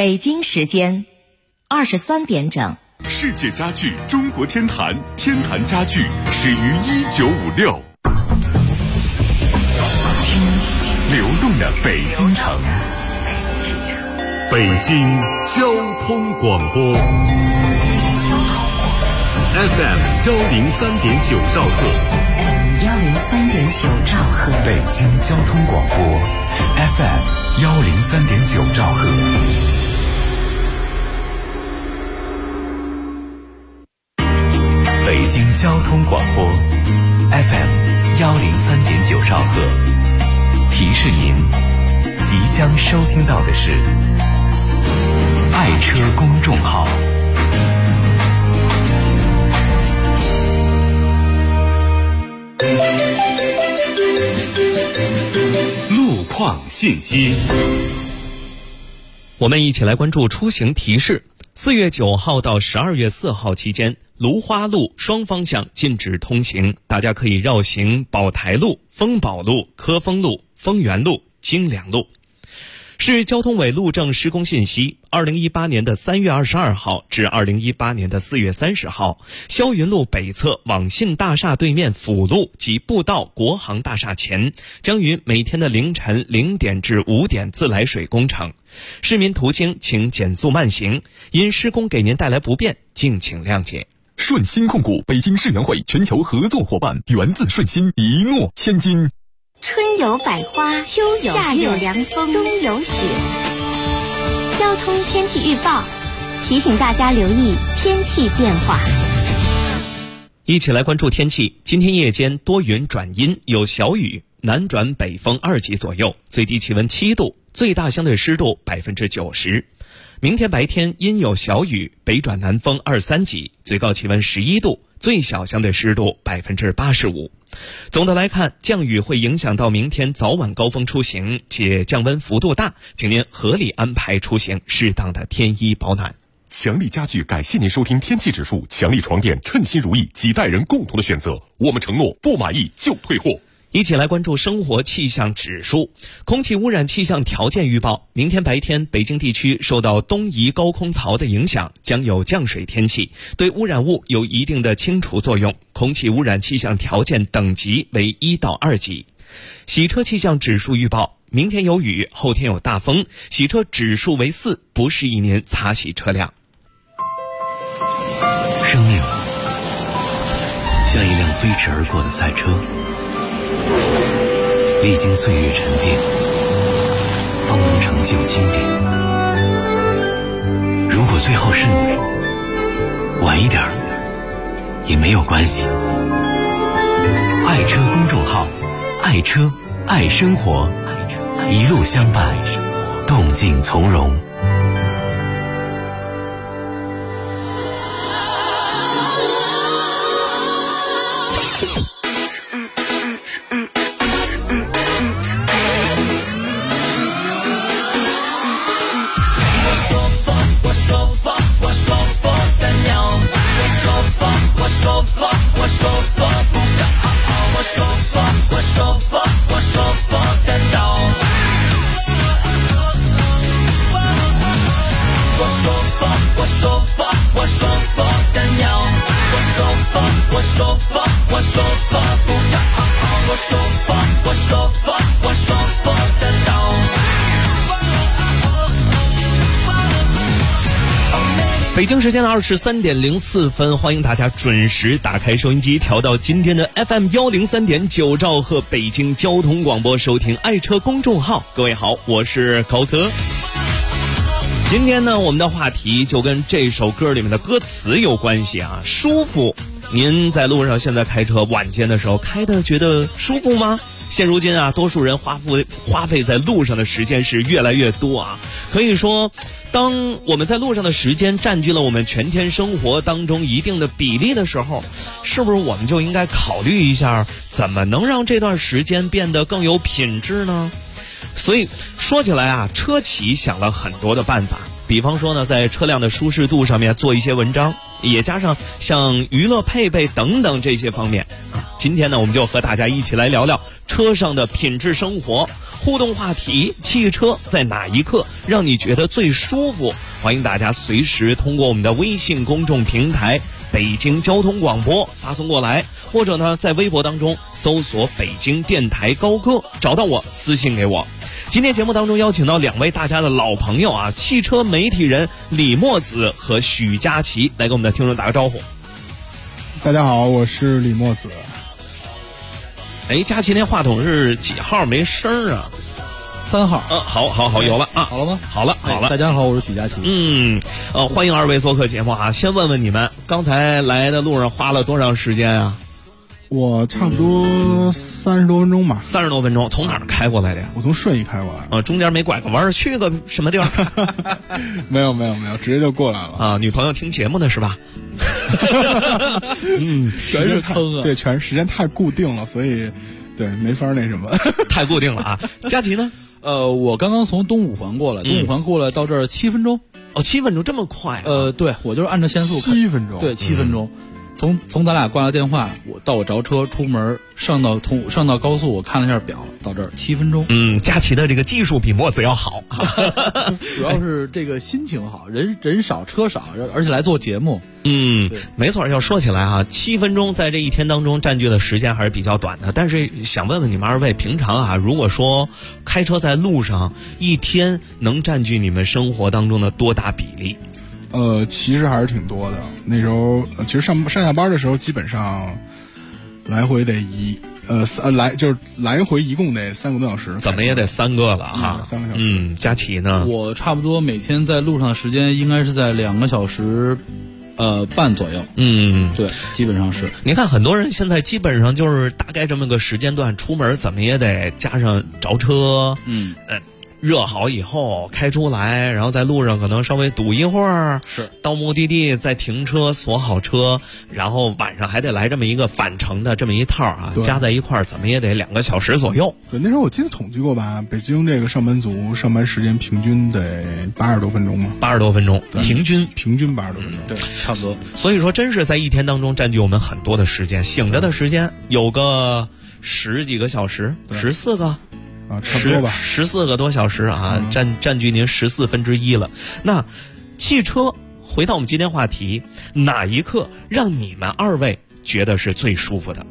北京时间23点整。 世界家具中国天坛，天坛家具始于1956。听流动的北京城，北京交通广播 FM 103.9兆赫 103.9兆赫， 北京交通广播 FM 103.9兆赫。北京交通广播 FM 103.9兆赫，提示您即将收听到的是爱车公众号。路况信息， 我们一起来关注出行提示。4月9号到12月4号期间，芦花路双方向禁止通行，大家可以绕行宝台路、丰宝路、科丰路、丰源路、京良路。市交通委路政施工信息：2018年的3月22号至2018年的4月30号，霄云路北侧网信大厦对面辅路及步道国航大厦前，将于每天的凌晨0点至5点自来水工程。市民途经请减速慢行，因施工给您带来不便，敬请谅解。 顺鑫控股北京世园会全球合作伙伴，源自顺鑫，一诺千金。 春有百花，秋有夏有凉风，冬有雪。交通天气预报提醒大家留意天气变化。 一起来关注天气。今天夜间多云转阴，有小雨，南转北风2级左右，最低气温7度，最大相对湿度90%。明天白天阴有小雨，北转南风2-3级，最高气温11度，最小相对湿度85%。总的来看，降雨会影响到明天早晚高峰出行，且降温幅度大，请您合理安排出行，适当的添衣保暖。 强力家具感谢您收听天气指数，强力床垫称心如意，几代人共同的选择，我们承诺不满意就退货。 一起来关注生活气象指数。空气污染气象条件预报，明天白天北京地区受到东移高空槽的影响，将有降水天气，对污染物有一定的清除作用，空气污染气象条件等级为1到2级。洗车气象指数预报，明天有雨，后天有大风，洗车指数为4，不适宜您擦洗车辆。 生命像一辆飞驰而过的赛车，历经岁月沉淀，方能成就经典。如果最后是你，晚一点也没有关系。爱车公众号，爱车爱生活，一路相伴，动静从容。 北京时间的23点04分，欢迎大家准时打开收音机，调到今天的 FM 103.9兆赫北京交通广播，收听爱车公众号。各位好，我是高科。今天呢，我们的话题就跟这首歌里面的歌词有关系啊，舒服。您在路上现在开车，晚间的时候开的觉得舒服吗？现如今啊，多数人花费在路上的时间是越来越多啊。可以说，当我们在路上的时间占据了我们全天生活当中一定的比例的时候，是不是我们就应该考虑一下，怎么能让这段时间变得更有品质呢？所以说起来啊，车企想了很多的办法，比方说呢，在车辆的舒适度上面做一些文章，也加上像娱乐配备等等这些方面。今天呢，我们就和大家一起来聊聊车上的品质生活。 互动话题：汽车在哪一刻让你觉得最舒服？欢迎大家随时通过我们的微信公众平台北京交通广播发送过来，或者呢在微博当中搜索北京电台高歌，找到我私信给我。今天节目当中邀请到2位大家的老朋友啊，汽车媒体人李墨子和许佳琪来跟我们的听众打个招呼。 大家好，我是李墨子。 哎，佳琪那话筒是几号没声啊 ？3号。 好，有了啊。 好了吗？ 好了。 大家好，我是许佳琪。 欢迎2位做客节目啊。先问问你们，刚才来的路上花了多长时间啊？ 我差不多30多分钟吧。 30多分钟，从哪儿开过来的呀？ 我从顺义开过来。 中间没拐个弯儿去个什么地儿？ 没有，直接就过来了啊！女朋友听节目的是吧？ 全是坑啊！ 对，全时间太固定了，所以对没法那什么。 太固定了啊！佳琪呢？ 我刚刚从东五环过来，东五环过来到这儿7分钟。 哦，7分钟这么快啊？ 对，我就是按照限速开。 7分钟。 对，7分钟。从咱俩挂了电话，我着车出门上到高速，我看了一下表，到这儿7分钟。 佳琪的这个技术比墨子要好， 主要是这个心情好，人少车少，而且来做节目。 没错。要说起来啊，7分钟在这一天当中占据的时间还是比较短的。但是想问问你们2位，平常啊，如果说开车在路上，一天能占据你们生活当中的多大比例？ 其实还是挺多的。那时候其实上下班的时候，基本上来回得来回一共得3个多小时， 怎么也得3个了哈 ，3个小时。 佳琪呢？ 我差不多每天在路上的时间应该是在2个小时半左右。对，基本上是。 你看很多人现在基本上就是大概这么个时间段出门，怎么也得加上着车。热好以后开出来，然后在路上可能稍微堵一会儿， 是到目的地再停车锁好车，然后晚上还得来这么一个返程的这么一套啊，加在一块儿怎么也得2个小时左右。 对，那时候我记得统计过吧，北京这个上班族上班时间平均得80多分钟嘛 ，80多分钟，平均80多分钟， 对，差不多。 所以说，真是在一天当中占据我们很多的时间，醒着的时间有个10几个小时，14个。 差不多吧 ，14个多小时啊，占据您1/14了。那汽车回到我们今天话题，哪一刻让你们2位觉得是最舒服的？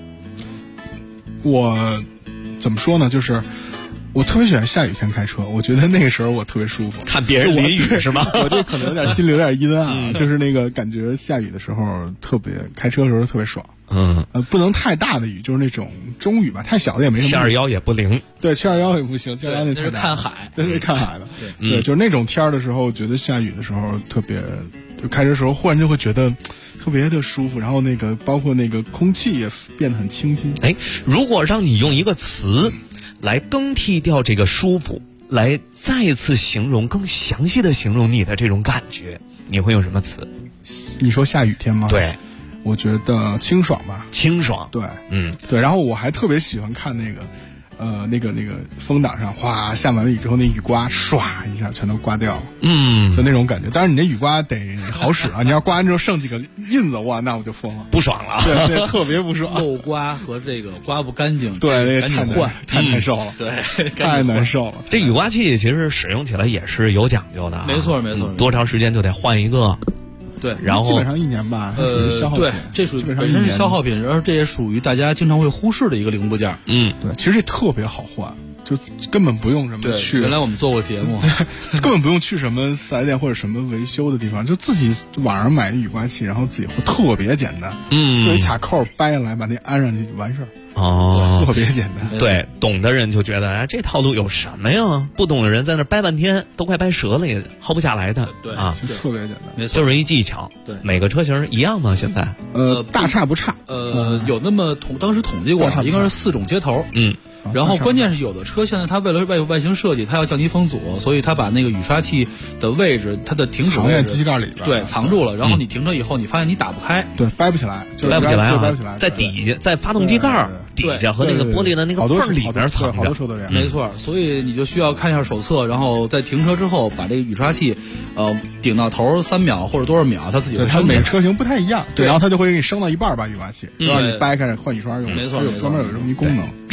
我怎么说呢？就是我特别喜欢下雨天开车，我觉得那个时候我特别舒服。 看别人淋雨是吗？ 我这可能心里有点阴暗，就是那个感觉下雨的时候开车的时候特别爽。不能太大的雨，就是那种中雨吧，太小的也没什么。 721也不灵。 对，721也不行，721那是看海， 那是看海的。对，就是那种天的时候，觉得下雨的时候特别，就开车的时候忽然就会觉得特别的舒服，然后那个包括那个空气也变得很清新。 如果让你用一个词来更替掉这个舒服，来再次形容更详细的形容你的这种感觉，你会用什么词？ 你说下雨天吗？ 对。 我觉得清爽吧， 清爽， 对，对。然后我还特别喜欢看那个风挡上，哗，下完了雨之后，那雨刮唰一下全都刮掉了，就那种感觉。当然你那雨刮得好使啊，你要刮完之后剩几个印子，哇，那我就疯了， 不爽了， 对，特别不爽， 漏刮和这个刮不干净， 对，那个太难受了， 对， 太难受了。 这雨刮器其实使用起来也是有讲究的， 没错， 多长时间就得换一个。 对， 然后基本上1年吧，属于消耗品。 对，这属于本身是消耗品，而这也属于大家经常会忽视的一个零部件。 对，其实这特别好换，就根本不用什么去。 原来我们做过节目， 根本不用去什么4S店或者什么维修的地方，就自己网上买雨刮器，然后自己换，特别简单。就一卡扣掰下来，把那安上去就完事儿。特别简单。 对，懂的人就觉得这套路有什么呀？不懂的人在那掰半天，都快掰折了，也薅不下来的。 对啊， 特别简单， 没错， 就是一技巧。 对， 每个车型一样吗？现在？ 大差不差。 有那么当时统计过，应该是4种接头。然后关键是有的车现在它为了外形设计，它要降低风阻，所以它把那个雨刷器的位置，它的停止位置藏在机器盖里边， 对，藏住了。然后你停车以后，你发现你打不开， 对，掰不起来， 掰不起来啊， 掰不起来， 在底下，在发动机盖底下和那个玻璃的那个缝里边藏着， 好多车都这样， 没错。所以你就需要看一下手册，然后在停车之后把这个雨刷器，顶到头3秒或者多少秒，它自己会升。 它每个车型不太一样，对，然后它就会给你升到一半把雨刮器，就让你掰开换雨刷用， 没错， 专门有这么一功能。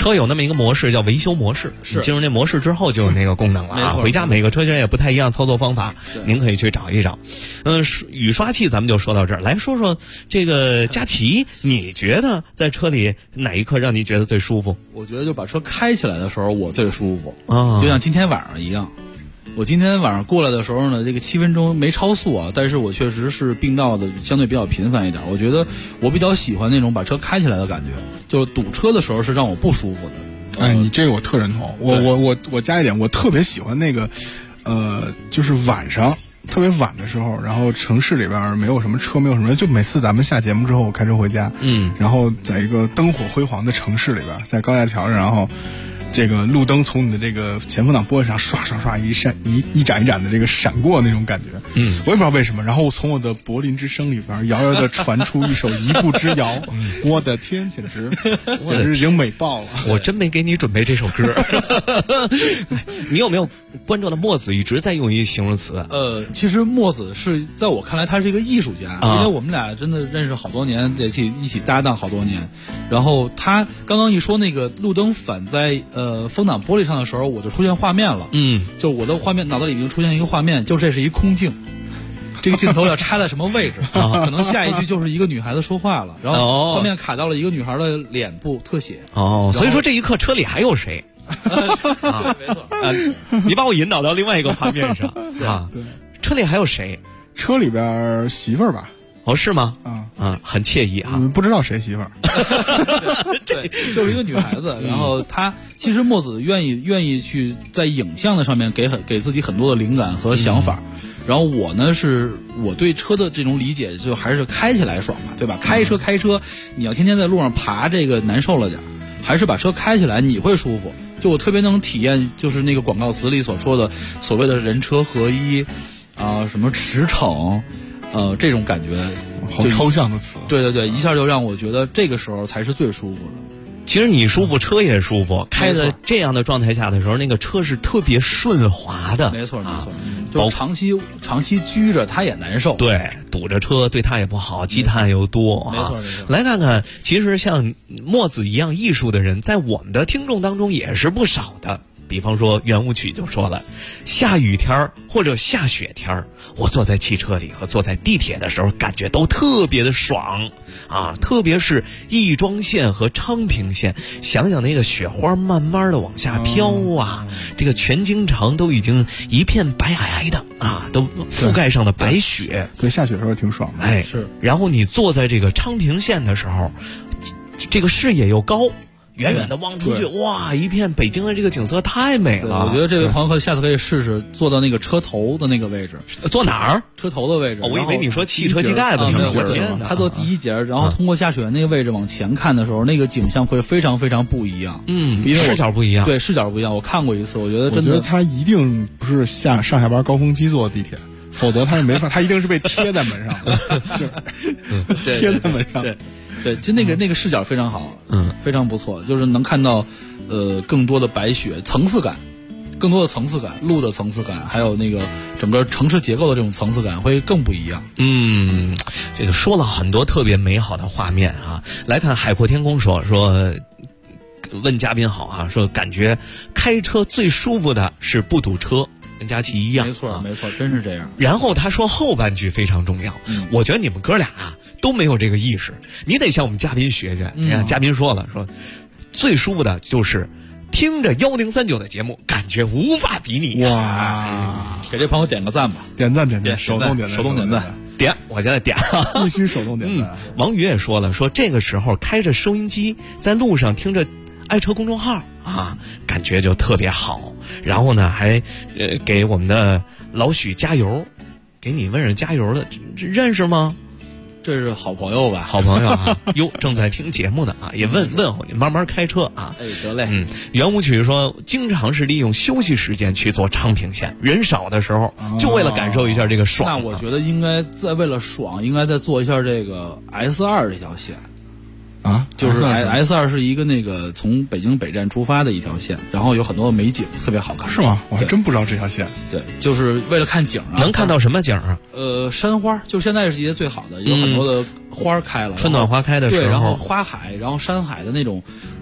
车有那么一个模式叫维修模式， 是进入那模式之后就有那个功能了啊。回家每个车型也不太一样操作方法，您可以去找一找。雨刷器咱们就说到这儿，来说说这个佳琪，你觉得在车里哪一刻让你觉得最舒服？ 我觉得就把车开起来的时候我最舒服啊，就像今天晚上一样。我今天晚上过来的时候呢，这个7分钟没超速啊，但是我确实是并道的相对比较频繁一点。我觉得我比较喜欢那种把车开起来的感觉，就是堵车的时候是让我不舒服的。 哎，你这个我特认同。我加一点，我特别喜欢那个，就是晚上特别晚的时候，然后城市里边没有什么车，没有什么人，就每次咱们下节目之后，我开车回家，然后在一个灯火辉煌的城市里边，在高架桥上，然后这个路灯从你的这个前风挡玻璃上刷刷刷一闪一盏一盏的这个闪过那种感觉，我也不知道为什么。然后从我的柏林之声里边遥遥的传出一首《一步之遥》，我的天，简直已经美爆了。 我真没给你准备这首歌。你有没有关注到墨子一直在用一形容词？ 其实墨子是在我看来他是一个艺术家，因为我们俩真的认识好多年，一起搭档好多年。然后他刚刚一说那个路灯反在风挡玻璃上的时候，我就出现画面了。就我的画面脑子里已经出现一个画面，就这是一空镜，这个镜头要插在什么位置可能下一句就是一个女孩子说话了，然后画面卡到了一个女孩的脸部特写。 所以说这一刻车里还有谁？ 没错。 你把我引导到另外一个画面上啊。 对， 车里还有谁？ 车里边媳妇儿吧。 哦，是吗？很惬意啊。 不知道谁媳妇儿。 对，就是一个女孩子。然后她其实墨子愿意去在影像的上面给自己很多的灵感和想法。然后我呢，是我对车的这种理解，就还是开起来爽嘛，对吧？开车，你要天天在路上爬，这个难受了点，还是把车开起来，你会舒服。就我特别能体验，就是那个广告词里所说的所谓的人车合一什么驰骋。这种感觉好抽象的词。 对，一下就让我觉得这个时候才是最舒服的。 其实你舒服，车也舒服。开在这样的状态下的时候，那个车是特别顺滑的。 没错。就长期拘着，它也难受。 对，堵着车对它也不好，积碳又多。 没错。 来看看，其实像墨子一样艺术的人，在我们的听众当中也是不少的。比方说圆舞曲就说了，下雨天或者下雪天，我坐在汽车里和坐在地铁的时候感觉都特别的爽啊！特别是亦庄线和昌平线，想想那个雪花慢慢的往下飘啊，这个全京城都已经一片白皑皑的啊，都覆盖上了白雪。 对，下雪的时候挺爽的。 哎，是。然后你坐在这个昌平线的时候，这个视野又高。远远的望出去，哇，一片北京的这个景色太美了。 我觉得这位朋友下次可以试试坐到那个车头的那个位置。 坐哪儿？ 车头的位置。 我以为你说汽车机盖子上。 他坐第一节，然后通过下雪那个位置往前看的时候，那个景象会非常非常不一样。 因为视角不一样。 对，视角不一样。我看过一次，我觉得真的。 我觉得他一定不是上下班高峰期坐地铁，否则他是没法，他一定是被贴在门上的，贴在门上。 对，就那个视角非常好，非常不错，就是能看到，更多的白雪层次感，更多的层次感，路的层次感，还有那个整个城市结构的这种层次感会更不一样。 这个说了很多特别美好的画面啊。来看海阔天空说，问嘉宾好啊，说感觉开车最舒服的是不堵车。跟佳琪一样， 没错，真是这样。 然后他说后半句非常重要，我觉得你们哥俩都没有这个意识，你得向我们嘉宾学学。你看嘉宾说了，说最舒服的就是听着1039的节目，感觉无法比拟。 哇， 给这朋友点个赞吧， 点赞，手动点赞。 点，我现在点， 必须手动点赞。 王宇也说了，说这个时候开着收音机在路上听着爱车公众号啊，感觉就特别好。然后呢，还给我们的老许加油，给你问人加油的，认识吗？ 这是好朋友吧？ 好朋友啊，哟，正在听节目呢啊，也问候你，慢慢开车啊。 哎，得嘞。 圆舞曲说，经常是利用休息时间去坐昌平线，人少的时候，就为了感受一下这个爽。 那我觉得应该为了爽，应该再做一下这个 S2 这条线。就是 S2 是一个那个从北京北站出发的一条线，然后有很多美景，特别好看。 是吗？我还真不知道这条线。 对，就是为了看景啊。 能看到什么景啊？ 山花，就现在是一个最好的，有很多的花开了， 春暖花开的时候。 对，然后花海，然后山海的那种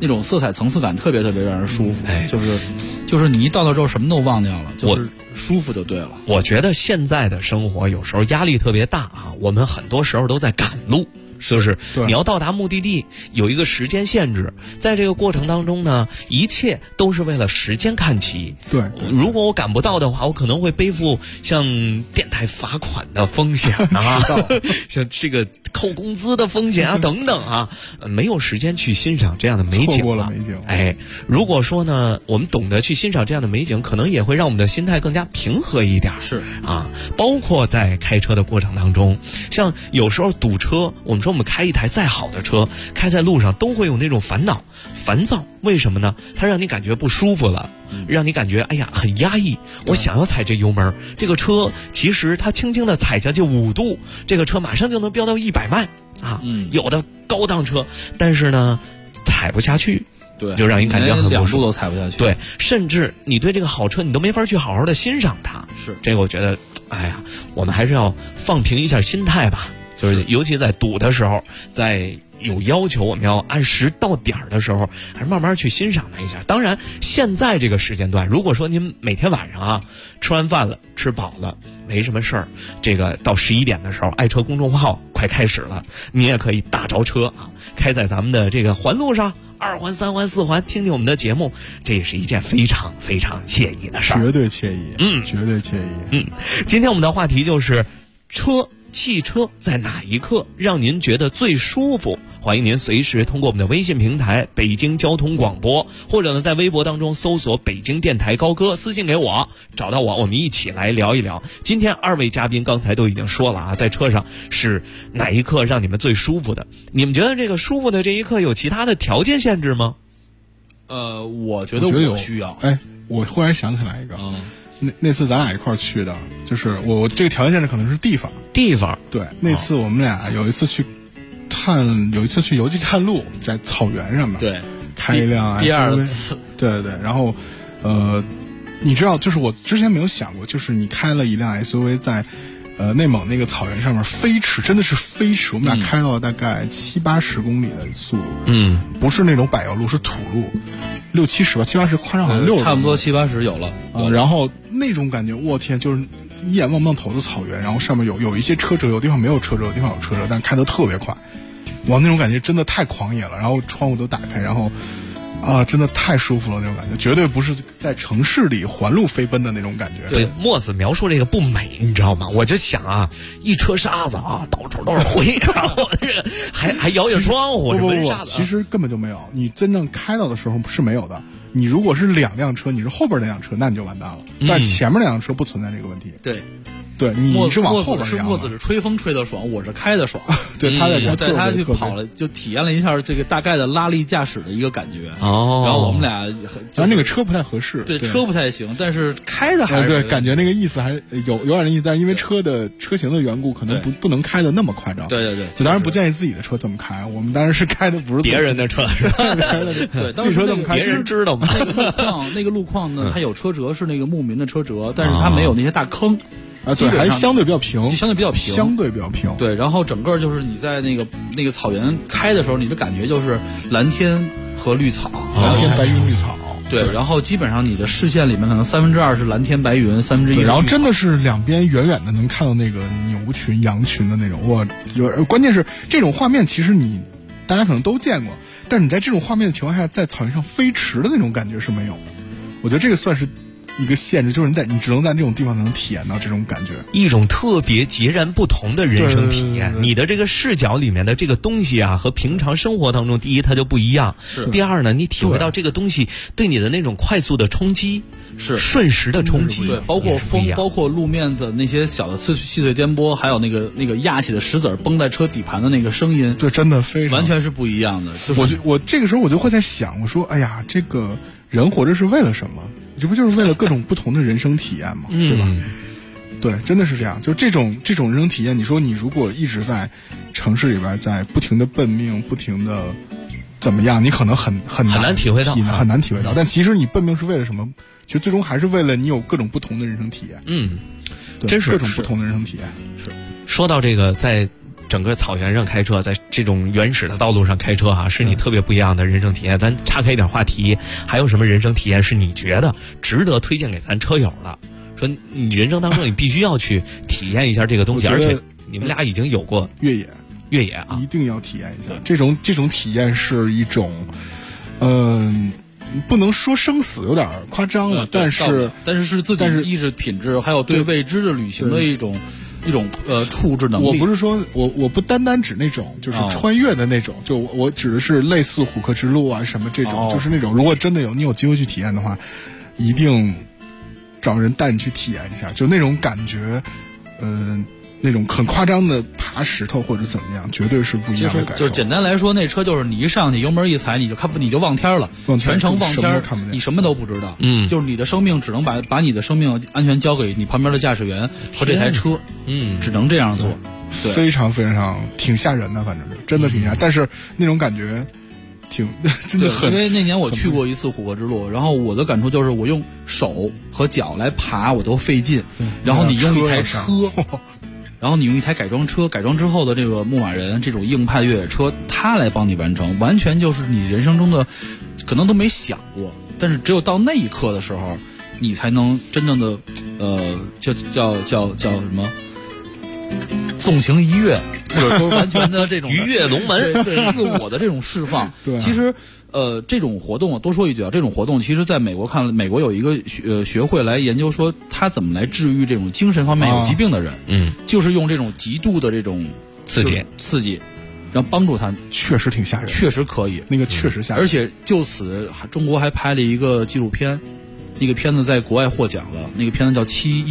那种色彩层次感特别特别让人舒服，就是你一到那之后什么都忘掉了，就是舒服就对了。 我觉得现在的生活有时候压力特别大啊，我们很多时候都在赶路。就是你要到达目的地有一个时间限制，在这个过程当中呢，一切都是为了时间看齐。 对， 如果我赶不到的话，我可能会背负像电台罚款的风险啊，像这个扣工资的风险啊等等啊，没有时间去欣赏这样的美景， 错过了美景。 如果说呢，我们懂得去欣赏这样的美景，可能也会让我们的心态更加平和一点。 是啊，包括在开车的过程当中，像有时候堵车，我们说我们开一台再好的车，开在路上都会有那种烦恼、烦躁。为什么呢？它让你感觉不舒服了，让你感觉哎呀很压抑。我想要踩这油门，这个车其实它轻轻的踩下去5度，这个车马上就能飙到100迈啊。有的高档车，但是呢踩不下去。 对， 就让你感觉很 2度都踩不下去。 对，甚至你对这个好车你都没法去好好的欣赏它。 是这个，我觉得，哎呀，我们还是要放平一下心态吧。就是尤其在堵的时候，在有要求我们要按时到点的时候，还是慢慢去欣赏它一下。当然，现在这个时间段，如果说您每天晚上啊吃完饭了，吃饱了，没什么事儿，这个到11点的时候，爱车公众号快开始了，你也可以打着车啊，开在咱们的这个环路上。2环、3环、4环，听听我们的节目，这也是一件非常非常惬意的事儿， 绝对惬意，绝对惬意。 今天我们的话题就是汽车在哪一刻让您觉得最舒服？欢迎您随时通过我们的微信平台北京交通广播，或者呢在微博当中搜索北京电台高歌，私信给我，找到我们一起来聊一聊。今天2位嘉宾刚才都已经说了啊，在车上是哪一刻让你们最舒服的？你们觉得这个舒服的这一刻有其他的条件限制吗？ 我觉得我需要。 我忽然想起来一个，那次咱俩一块儿去的，就是我这个条件限制可能是地方。对，那次我们俩有一次去游记探路，在草原上面， 对， 开一辆 SUV， 第2次， 对，然后你知道，就是我之前没有想过，就是你开了一辆 SUV 在内蒙那个草原上面飞驰，真的是飞驰，我们俩开到大概70-80公里的速度，不是那种柏油路，是土路，60-70吧，70-80夸张好像60， 差不多70-80有了然后那种感觉，我天，就是一眼望不到头的草原，然后上面有一些车辙，有地方没有车辙，有地方有车辙，但开得特别快，哇，那种感觉真的太狂野了。然后窗户都打开，然后真的太舒服了，那种感觉绝对不是在城市里环路飞奔的那种感觉。 对，墨子描述这个不美，你知道吗？我就想啊，一车沙子啊，到处都是灰，然后这个还摇下窗户， 不，其实根本就没有。你真正开到的时候是没有的。你如果是2辆车，你是后边那辆车，那你就完蛋了。但前面那辆车不存在这个问题。对，你是往后边。 墨子是吹风吹得爽，我是开得爽。 对，他带他去跑了，就体验了一下这个大概的拉力驾驶的一个感觉。然后我们俩， 但那个车不太合适。 对，车不太行，但是开的还是对，感觉那个意思还有点意思，但是因为车型的缘故，可能不能开的那么夸张。 对， 就当然不建议自己的车这么开。我们当然是开的不是别人的车， 对， 自己车这么开， 别人知道吗？ 那个路况呢，它有车辙是那个牧民的车辙，但是它没有那些大坑。 对，还相对比较平， 相对比较平。对，然后整个就是你在那个草原开的时候，你的感觉就是蓝天和绿草， 蓝天白云绿草。 对，然后基本上你的视线里面可能2/3是蓝天白云，1/3。 然后真的是两边远远的能看到那个牛群、羊群的那种，哇！关键是这种画面，其实大家可能都见过，但是你在这种画面的情况下，在草原上飞驰的那种感觉是没有的。我觉得这个算是一个限制，就是你只能在这种地方才能体验到这种感觉， 一种特别截然不同的人生体验。你的这个视角里面的这个东西啊，和平常生活当中，第一它就不一样，第二呢，你体会到这个东西对你的那种快速的冲击， 是瞬时的冲击， 对，包括风，包括路面的那些小的细碎颠簸，还有那个压起的石子崩在车底盘的那个声音， 对，真的非常完全是不一样的。 我这个时候我就会在想，我说，哎呀，这个人活着是为了什么？这不就是为了各种不同的人生体验吗？对吧？对，真的是这样。就这种人生体验，你说你如果一直在城市里边，在不停的奔命，不停的怎么样，你可能很难体会到， 很难体会到。但其实你奔命是为了什么？其实最终还是为了你有各种不同的人生体验。 真是各种不同的人生体验。 是说到这个，在整个草原上开车，在这种原始的道路上开车是你特别不一样的人生体验。咱岔开一点话题，还有什么人生体验是你觉得值得推荐给咱车友的？说你人生当中你必须要去体验一下这个东西，而且你们俩已经有过越野啊， 一定要体验一下。这种体验是一种，不能说生死有点夸张了，但是是自己意志品质，还有对未知的旅行的一种处置能力。 我不是说我不单单指那种就是穿越的那种，就我指的是类似虎克之路啊什么这种，就是那种如果真的你有机会去体验的话，一定找人带你去体验一下，就那种感觉，那种很夸张的爬石头或者怎么样，绝对是不一样的感受。 就是简单来说，那车就是你一上去油门一踩，你就望天了，全程望天，你什么都不知道。就是你的生命只能把你的生命安全交给你旁边的驾驶员和这台车。只能这样做。 非常非常挺吓人的，反正是真的挺吓人，但是那种感觉真的很。 因为那年我去过一次虎克之路，然后我的感触就是我用手和脚来爬我都费劲，然后你用一台车。然后你用一台改装车，改装之后的这个牧马人这种硬派越野车，它来帮你完成，完全就是你人生中的可能都没想过，但是只有到那一刻的时候，你才能真正的叫什么纵情一跃，或者说完全的这种鱼跃龙门， 对自我的这种释放。 对， 其实这种活动多说一句啊，这种活动其实在美国看，美国有一个学会来研究说他怎么来治愈这种精神方面有疾病的人，就是用这种极度的这种刺激，然后帮助他。 确实挺吓人， 确实可以， 那个确实吓人。 而且就此，中国还拍了一个纪录片，那个片子在国外获奖了，那个片子叫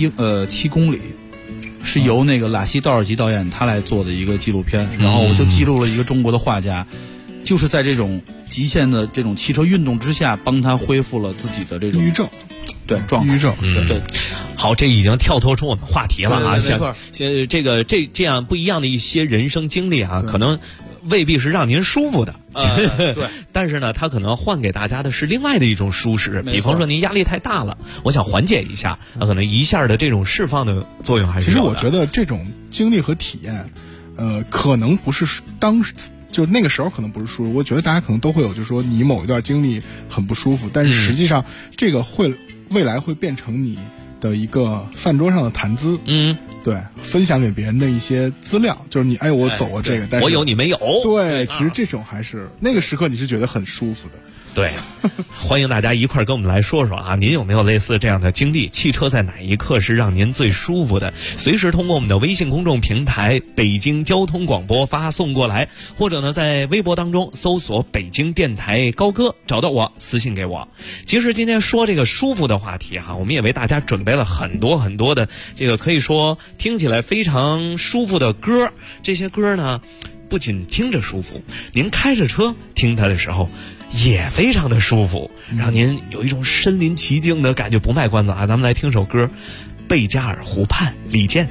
7公里。是由那个拉希道尔吉导演他来做的一个纪录片，然后我就记录了一个中国的画家，就是在这种极限的这种汽车运动之下，帮他恢复了自己的这种抑郁症， 对状态。 抑郁症， 对。 好，这已经跳脱出我们话题了啊！ 没错， 这样不一样的一些人生经历啊，可能未必是让您舒服的， 对， 但是呢，它可能换给大家的是另外的一种舒适。比方说您压力太大了，我想缓解一下，那可能一下的这种释放的作用还是有的。 其实我觉得这种经历和体验，可能不是就那个时候可能不是舒服。我觉得大家可能都会有，就是说你某一段经历很不舒服，但是实际上这个未来会变成你的一个饭桌上的谈资。对，分享给别人的一些资料，就是我走过这个，但是我有你没有。 对，其实这种还是那个时刻你是觉得很舒服的。 对，欢迎大家一块儿跟我们来说说啊，您有没有类似这样的经历？汽车在哪一刻是让您最舒服的？随时通过我们的微信公众平台北京交通广播发送过来，或者呢在微博当中搜索北京电台高歌，找到我私信给我。其实今天说这个舒服的话题哈，我们也为大家准备了很多很多的这个可以说听起来非常舒服的歌。这些歌呢不仅听着舒服，您开着车听它的时候也非常的舒服，让您有一种身临其境的感觉。不卖关子啊，咱们来听首歌，《贝加尔湖畔》，李健。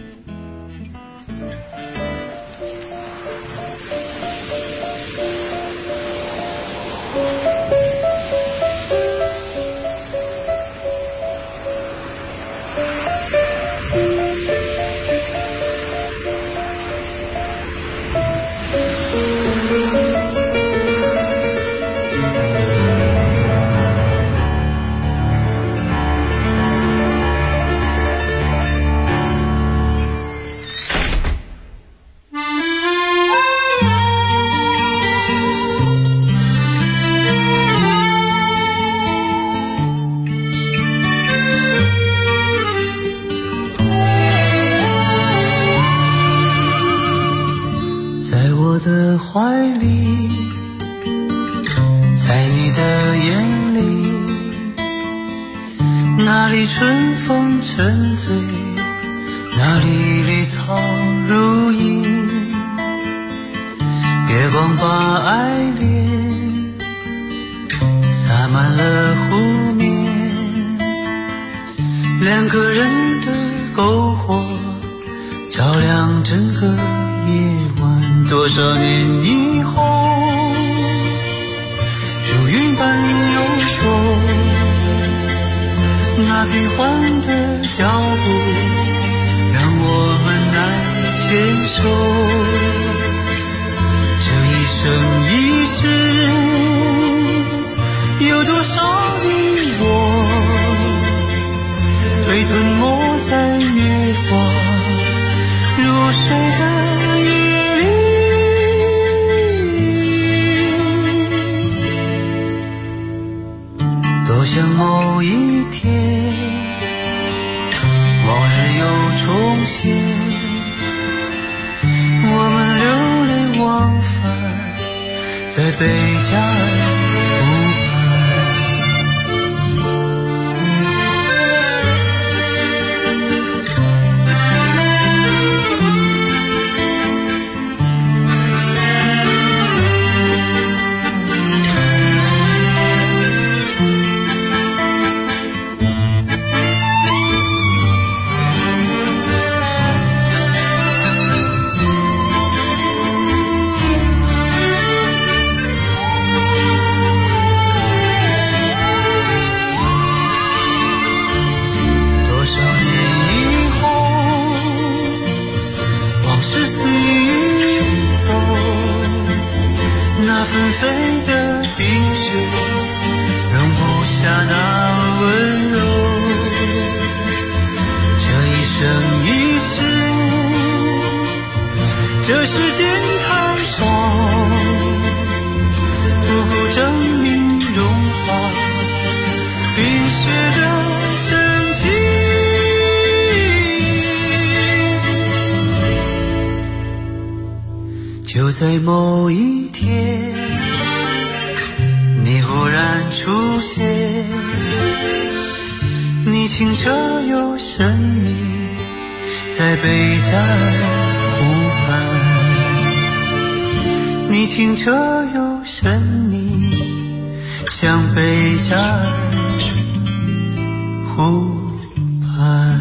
沉醉，那里绿草如茵，月光把爱恋洒满了湖面，两个人的篝火照亮整个夜晚。多少年以后，如云般游走，那变幻的脚步让我们难牵手。 生一世，有多少你我被吞没在月光如水的夜里，多想某一天往日又重现，我们流连忘返在贝加尔湖纷飞的冰雪容不下那温柔，这一生一世，这世间太少，不够证明融化冰雪的神奇。就在某一天，你忽然出现，你清澈又神秘，在贝加尔湖畔，你清澈又神秘，像贝加尔湖畔。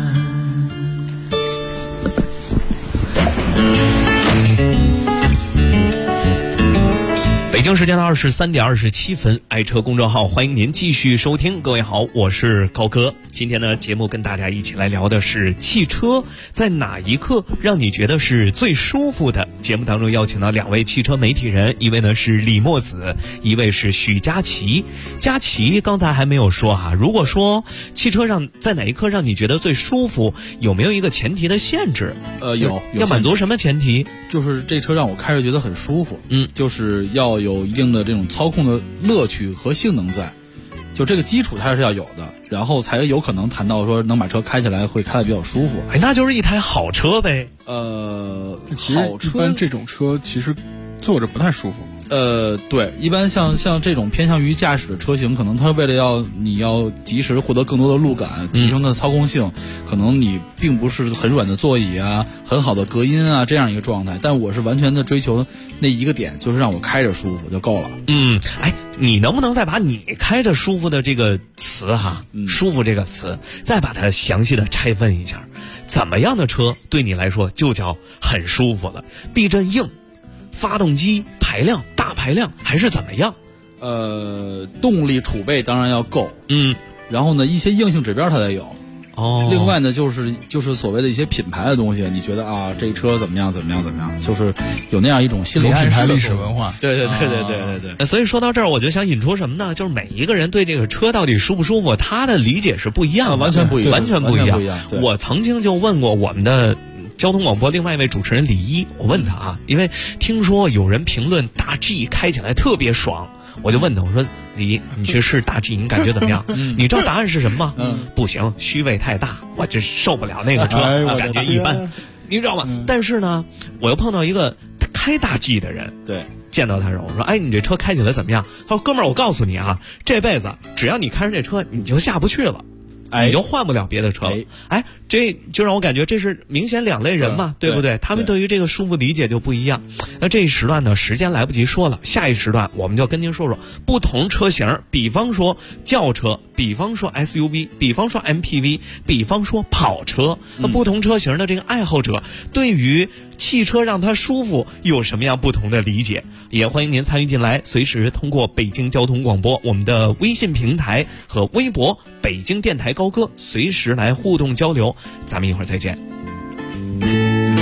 北京时间的23点27分，爱车公众号欢迎您继续收听。各位好，我是高哥。今天呢，节目跟大家一起来聊的是汽车在哪一刻让你觉得是最舒服的。节目当中邀请到2位汽车媒体人，一位呢是李墨子，一位是许佳琪。佳琪刚才还没有说哈，如果说汽车上在哪一刻让你觉得最舒服，有没有一个前提的限制？ 有要满足什么前提？ 就是这车让我开着觉得很舒服，就是要有一定的这种操控的乐趣和性能在，就这个基础它是要有的，然后才有可能谈到说能把车开起来会开得比较舒服。 哎，那就是一台好车呗。 好车一般这种车其实坐着不太舒服。 对，一般像这种偏向于驾驶的车型，可能它为了你要及时获得更多的路感，提升它的操控性，可能你并不是很软的座椅啊，很好的隔音啊这样一个状态。但我是完全的追求那一个点，就是让我开着舒服就够了。 哎，你能不能再把你开着舒服的这个词哈，舒服这个词，再把它详细的拆分一下？怎么样的车对你来说就叫很舒服了？避震硬，发动机排量大排量还是怎么样？ 动力储备当然要够，然后呢，一些硬性指标它得有。另外呢，就是所谓的一些品牌的东西，你觉得啊，这车怎么样，就是有那样一种心理暗示的品牌历史文化。 对。 所以说到这儿，我就想引出什么呢？就是每一个人对这个车到底舒不舒服，他的理解是不一样的， 完全不一样。 我曾经就问过我们的交通广播另外一位主持人李一，我问他啊，因为听说有人评论大 G 开起来特别爽，我就问他，我说李，你去试大 G， 你感觉怎么样？你知道答案是什么吗？不行，虚位太大，我这受不了那个车，我感觉一般，你知道吗？但是呢，我又碰到一个开大 G 的人， 对， 见到他时候我说，哎，你这车开起来怎么样？他说，哥们儿，我告诉你啊，这辈子只要你开上这车，你就下不去了。你就换不了别的车了。哎，这就让我感觉这是明显两类人嘛，对不对？他们对于这个舒服理解就不一样。那这一时段呢，时间来不及说了，下一时段我们就跟您说说不同车型，比方说轿车，比方说 SUV， 比方说 MPV， 比方说跑车，那不同车型的这个爱好者对于汽车让它舒服有什么样不同的理解？也欢迎您参与进来，随时通过北京交通广播我们的微信平台和微博北京电台高歌随时来互动交流。咱们一会儿再见。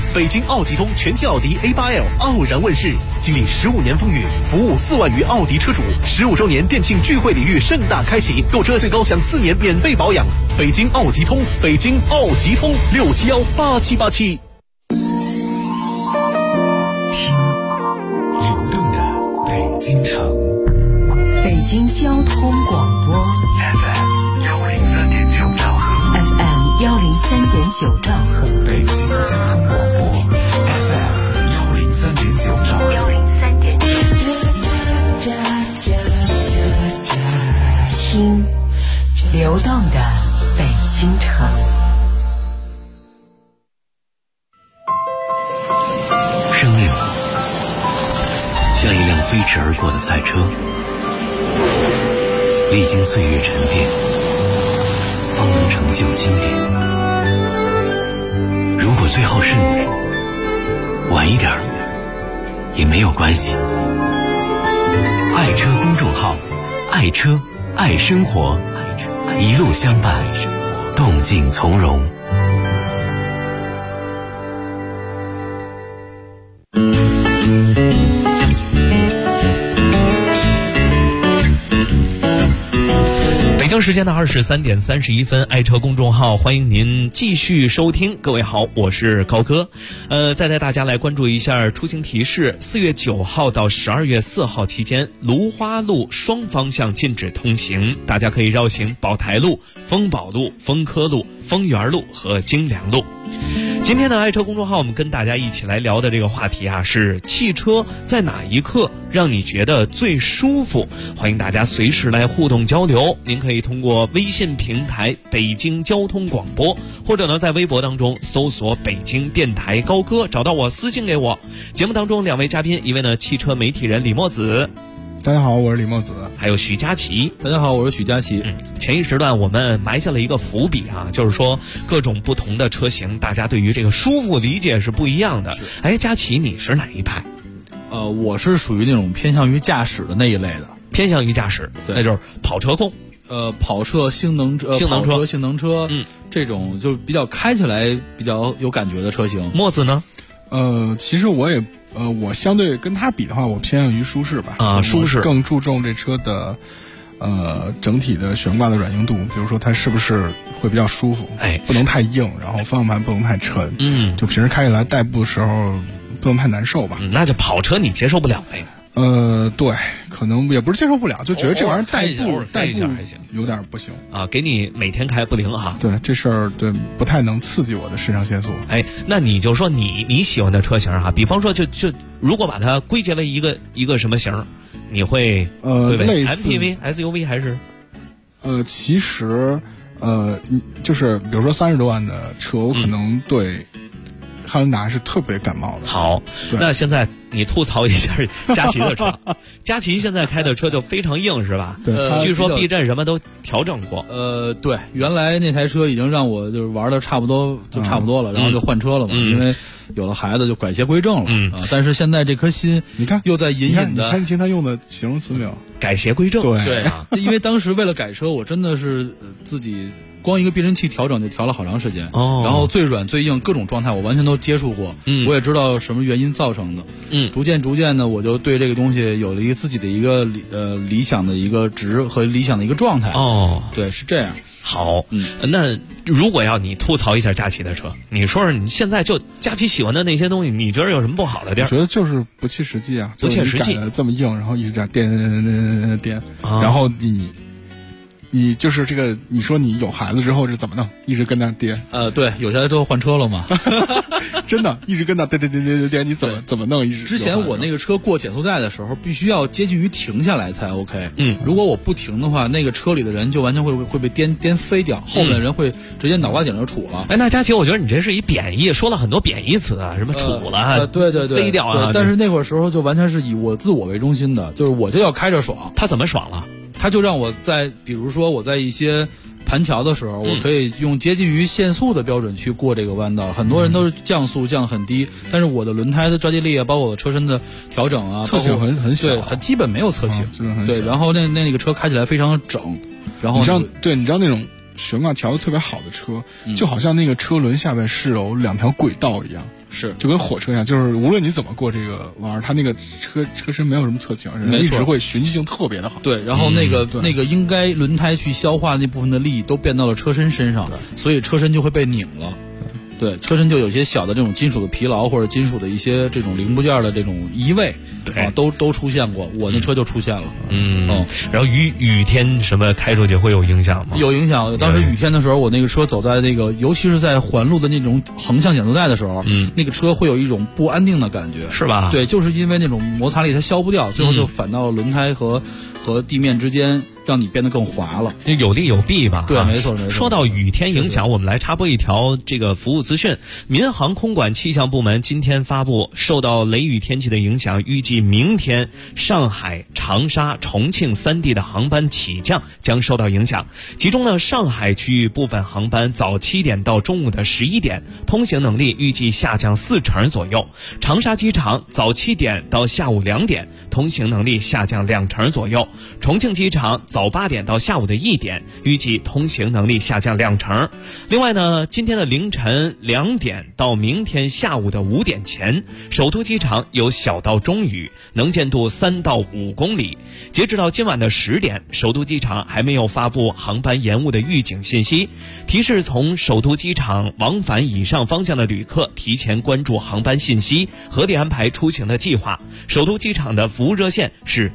北京奥吉通全新奥迪 A8L 傲然问世，经历15年风雨，服务4万余奥迪车主，15周年店庆聚会礼遇盛大开启，购车最高享4年免费保养。北京奥吉通，北京奥吉通6718787。 听流动的北京城， 北京交通广播 FM103.9兆赫 ，FM103.9兆赫， 北京交通广播 FM103.9兆赫。 听流动的北京城。 生命像一辆飞驰而过的赛车，历经岁月沉淀，方能成就经典。如果最后是你，晚一点也没有关系。爱车公众号，爱车爱生活，一路相伴，动静从容。 北京时间的23点31分，爱车公众号欢迎您继续收听。各位好，我是高哥。再带大家来关注一下出行提示：4月9号到12月4号期间，芦花路双方向禁止通行，大家可以绕行宝台路、丰宝路、丰科路、丰源路和京良路。今天的爱车公众号，我们跟大家一起来聊的这个话题啊，是汽车在哪一刻让你觉得最舒服？欢迎大家随时来互动交流。您可以通过微信平台北京交通广播，或者呢在微博当中搜索北京电台高歌，找到我私信给我。节目当中2位嘉宾，一位呢汽车媒体人李墨子， 大家好，我是李墨子。 还有许佳琪， 大家好，我是许佳琪。 前一时段我们埋下了一个伏笔啊，就是说各种不同的车型，大家对于这个舒服理解是不一样的。哎，佳琪，你是哪一派？ 我是属于那种偏向于驾驶的那一类的， 偏向于驾驶，那就是跑车控。 跑车、性能车、这种就比较开起来比较有感觉的车型。 墨子呢？ 其实我也我相对跟他比的话，我偏向于舒适吧。 舒适更注重这车的整体的悬挂的软硬度，比如说它是不是会比较舒服，不能太硬，然后方向盘不能太沉，就平时开起来代步的时候不能太难受吧。 那就跑车你接受不了呗。 对，可能也不是接受不了，就觉得这玩意儿代步还行， 有点不行啊。给你每天开不灵哈。 对，这事儿不太能刺激我的肾上腺素。 哎，那你就说你喜欢的车型哈，比方说就如果把它归结为一个什么型，你会类似 MPV、SUV 还是？ 其实就是比如说30多万的车，我可能对汉兰达是特别感冒的。 好，那现在你吐槽一下佳琪的车。佳琪现在开的车就非常硬是吧？ 对， 据说避震什么都调整过。 对，原来那台车已经让我就是玩的差不多了，然后就换车了嘛，因为有了孩子就改邪归正了但是现在这颗心， 你看又在隐隐的， 你听他用的形容词没有？ 改邪归正。 对啊，因为当时为了改车，我真的是自己光一个避震器调整就调了好长时间然后最软最硬各种状态我完全都接触过我也知道什么原因造成的逐渐的我就对这个东西有了一个自己的一个理想的一个值和理想的一个状态对，是这样。 好，那如果要你吐槽一下佳琪的车，你说说你现在就佳琪喜欢的那些东西，你觉得有什么不好的地儿？ 我觉得就是不切实际啊， 不切实际， 改的这么硬，然后一直这样颠，然后你就是这个，你说你有孩子之后是怎么弄？一直跟那颠？ 对，有孩子之后换车了嘛？ 真的，一直跟那颠，你怎么弄？ 之前我那个车过减速带的时候，必须要接近于停下来才 OK。如果我不停的话，那个车里的人就完全会被颠飞掉，后面的人会直接脑瓜顶就杵了。 哎，那佳琪，我觉得你这是一贬义，说了很多贬义词啊，什么杵了， 对， 飞掉啊。 但是那会儿时候就完全是以我自我为中心的，就是我就要开着爽。 他怎么爽了？ 他就让我比如说我在一些盘桥的时候，我可以用接近于限速的标准去过这个弯道。很多人都是降速降很低，但是我的轮胎的抓地力啊，包括我的车身的调整啊， 侧倾很小， 对，很基本没有侧倾，对。然后那个车开起来非常整，然后你知道那种悬挂调的特别好的车，就好像那个车轮下面是有2条轨道一样， 是就跟火车一样，就是无论你怎么过这个弯儿，它那个车身没有什么侧倾，一直会循迹性特别的好。 对，然后那个应该轮胎去消化那部分的力都变到了车身身上，所以车身就会被拧了。对，车身就有些小的这种金属的疲劳或者金属的一些这种零部件的这种移位，对，都出现过。我那车就出现了。 然后雨天什么开出去会有影响吗？ 有影响。当时雨天的时候，我那个车走在那个，尤其是在环路的那种横向减速带的时候，那个车会有一种不安定的感觉， 是吧？ 对，就是因为那种摩擦力它消不掉，最后就反到轮胎和地面之间，让你变得更滑了。 有利有弊吧？ 对，没错。 说到雨天影响，我们来插播一条这个服务资讯。民航空管气象部门今天发布，受到雷雨天气的影响，预计明天上海、长沙、重庆3地的航班起降将受到影响。其中呢，上海区域部分航班早7点到中午的11点，通行能力预计下降40%左右；长沙机场早7点到下午2点，通行能力下降2%左右；重庆机场早8点到下午的1点，预计通行能力下降2%。另外呢，今天的凌晨2点到明天下午的5点前，首都机场有小到中雨，能见度3到5公里。截止到今晚的10点，首都机场还没有发布航班延误的预警信息，提示从首都机场往返以上方向的旅客提前关注航班信息，合理安排出行的计划。首都机场的服务热线是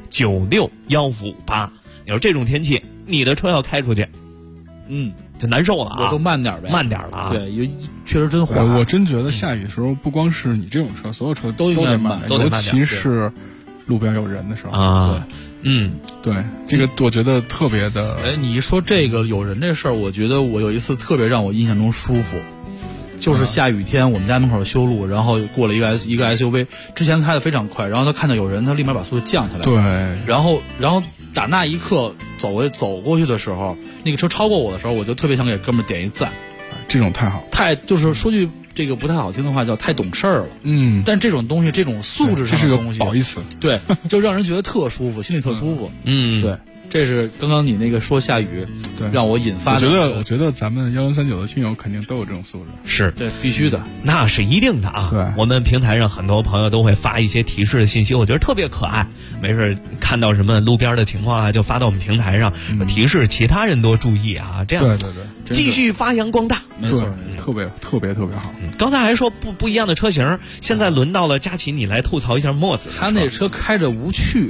96158。你说这种天气，你的车要开出去，就难受了啊！ 我都慢点呗， 慢点了啊！ 对，确实真滑。 我真觉得下雨的时候，不光是你这种车，所有车都得慢，尤其是路边有人的时候啊。 对，这个我觉得特别的。 你一说这个有人这事儿，我觉得我有一次特别让我印象中舒服，就是下雨天，我们家门口修路，然后过了一个 SUV， 之前开得非常快，然后他看到有人，他立马把速度降下来。 对， 然后打那一刻走过去的时候，那个车超过我的时候，我就特别想给哥们儿点一赞。 这种太好， 就是说句这个不太好听的话，叫太懂事儿了。但这种东西，这种素质上的东西， 这是个褒义词。 对，就让人觉得特舒服，心里特舒服。对。这是刚刚你那个说下雨， 对， 让我引发的。 我觉得咱们1039的听友肯定都有这种素质， 是对，必须的， 那是一定的啊。 对， 我们平台上很多朋友都会发一些提示的信息，我觉得特别可爱。没事看到什么路边的情况啊，就发到我们平台上，提示其他人多注意啊。这样对， 继续发扬光大， 没错， 特别好。 刚才还说不一样的车型，现在轮到了佳琪，你来吐槽一下墨子。 他那车开着无趣，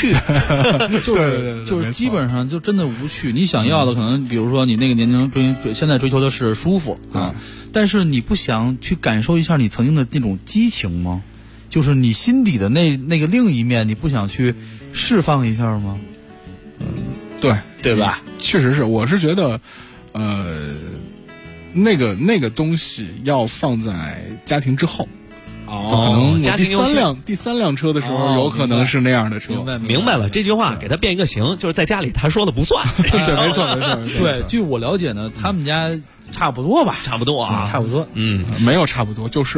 就是基本上就真的无趣。你想要的可能，比如说你那个年龄现在追求的是舒服啊，但是你不想去感受一下你曾经的那种激情吗？就是你心底的那个另一面，你不想去释放一下吗？对吧？ 确实是，我是觉得，那个东西要放在家庭之后。可能第三辆车的时候，有可能是那样的车。 明白了，这句话给他变一个形，就是在家里他说了不算。 对，没错。 对，据我了解呢，他们家差不多吧， 差不多啊， 差不多。 没有差不多，就是。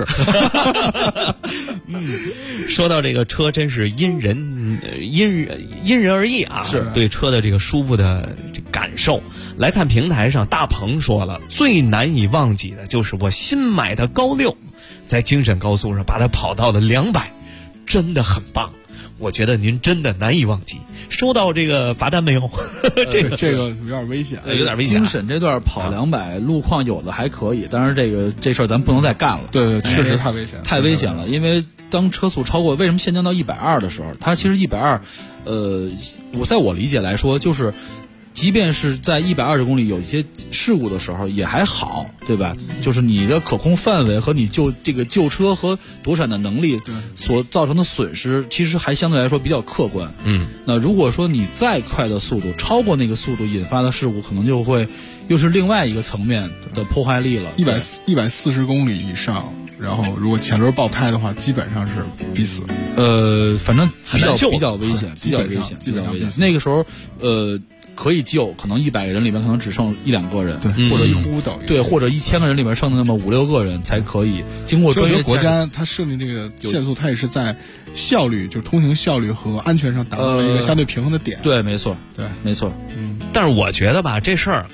说到这个车，真是因人而异啊。 是对车的这个舒服的这感受。来看平台上，大鹏说了，最难以忘记的就是我新买的高6。在京沈高速上把它跑到了200，真的很棒。我觉得您真的难以忘记。收到这个罚单没有？ 这个有点危险， 有点危险。 京沈这段跑200，路况有的还可以，但是这事儿咱不能再干了。 对，确实太危险， 太危险了。因为当车速超过，为什么限降到120的时候，它其实120，在我理解来说，就是。即便是在120公里有一些事故的时候也还好，对吧？就是你的可控范围和你救车和躲闪的能力所造成的损失，其实还相对来说比较客观。那如果说你再快的速度超过那个速度引发的事故，可能就会又是另外一个层面的破坏力了。 140公里以上，然后如果前轮爆胎的话，基本上是必死。 反正比较危险， 比较危险。 那个时候，可以救，可能100个人里面可能只剩1-2个人， 对，或者一呼等于对，或者1000个人里面剩那么5-6个人才可以经过专业国家，它设定这个限速，它也是在效率，就是通行效率和安全上达到了一个相对平衡的点。 对，没错， 对， 没错。 但是我觉得吧，这事儿可能最